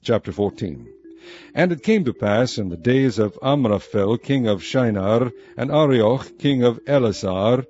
Chapter 14. And it came to pass in the days of Amraphel king of Shinar, and Arioch king of Elasar,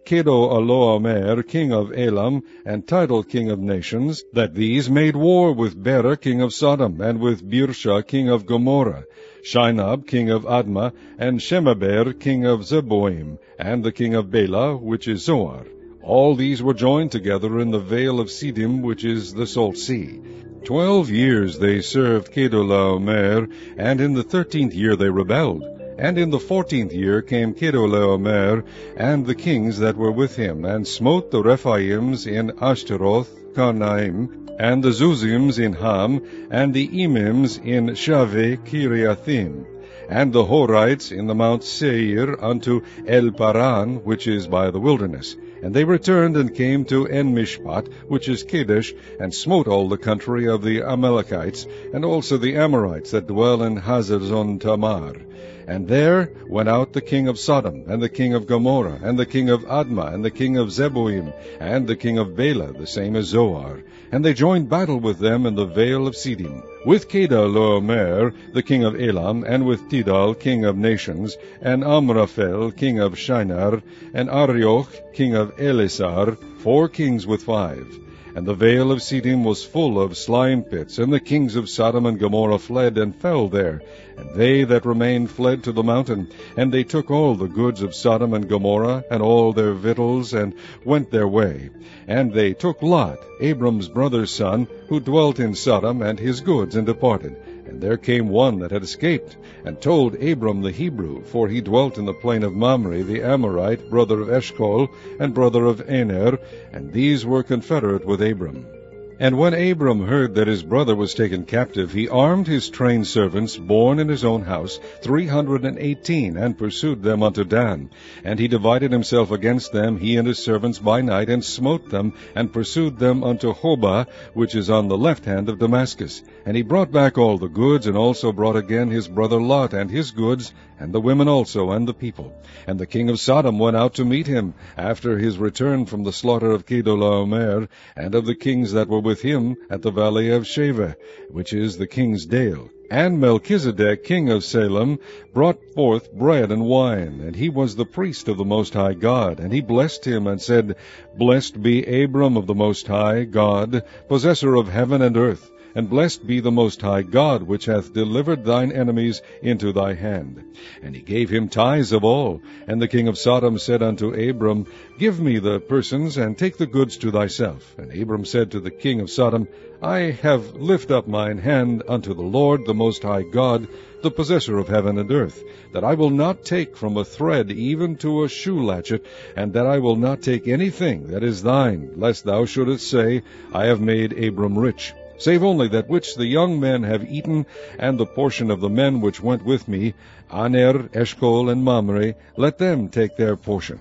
Kedorlaomer king of Elam, and Tidal king of nations, that these made war with Bera king of Sodom, and with Birsha king of Gomorrah, Shinab king of Admah, and Shemaber king of Zeboim, and the king of Bela, which is Zoar. All these were joined together in the vale of Siddim, which is the salt sea. 12 years they served Kedorlaomer, and in the 13th year they rebelled. And in the 14th year came Kedorlaomer and the kings that were with him, and smote the Rephaims in Ashtaroth, Karnaim, and the Zuzims in Ham, and the Emims in Shaveh Kiriathim, and the Horites in the Mount Seir unto El Paran, which is by the wilderness. And they returned and came to En-Mishpat, which is Kadesh, and smote all the country of the Amalekites, and also the Amorites that dwell in Hazazon Tamar. And there went out the king of Sodom, and the king of Gomorrah, and the king of Admah, and the king of Zeboim, and the king of Bela, the same as Zoar. And they joined battle with them in the vale of Siddim, with Kedorlaomer, the king of Elam, and with Tidal, king of nations, and Amraphel, king of Shinar, and Arioch, king of Elasar, 4 kings with 5. And the vale of Siddim was full of slime pits, and the kings of Sodom and Gomorrah fled and fell there. And they that remained fled to the mountain, and they took all the goods of Sodom and Gomorrah, and all their victuals, and went their way. And they took Lot, Abram's brother's son, who dwelt in Sodom, and his goods, and departed. And there came one that had escaped, and told Abram the Hebrew, for he dwelt in the plain of Mamre the Amorite, brother of Eshcol, and brother of Aner, and these were confederate with Abram. And when Abram heard that his brother was taken captive, he armed his trained servants, born in his own house, 318, and pursued them unto Dan. And he divided himself against them, he and his servants, by night, and smote them, and pursued them unto Hobah, which is on the left hand of Damascus. And he brought back all the goods, and also brought again his brother Lot, and his goods, and the women also, and the people. And the king of Sodom went out to meet him, after his return from the slaughter of Kedorlaomer, and of the kings that were with him at the valley of Shaveh, which is the king's dale. And Melchizedek, king of Salem, brought forth bread and wine, and he was the priest of the Most High God. And he blessed him, and said, Blessed be Abram of the Most High God, possessor of heaven and earth. And blessed be the Most High God, which hath delivered thine enemies into thy hand. And he gave him tithes of all. And the king of Sodom said unto Abram, Give me the persons, and take the goods to thyself. And Abram said to the king of Sodom, I have lifted up mine hand unto the Lord, the Most High God, the possessor of heaven and earth, that I will not take from a thread even to a shoe latchet, and that I will not take anything that is thine, lest thou shouldest say, I have made Abram rich. Save only that which the young men have eaten, and the portion of the men which went with me, Aner, Eshcol, and Mamre, let them take their portion.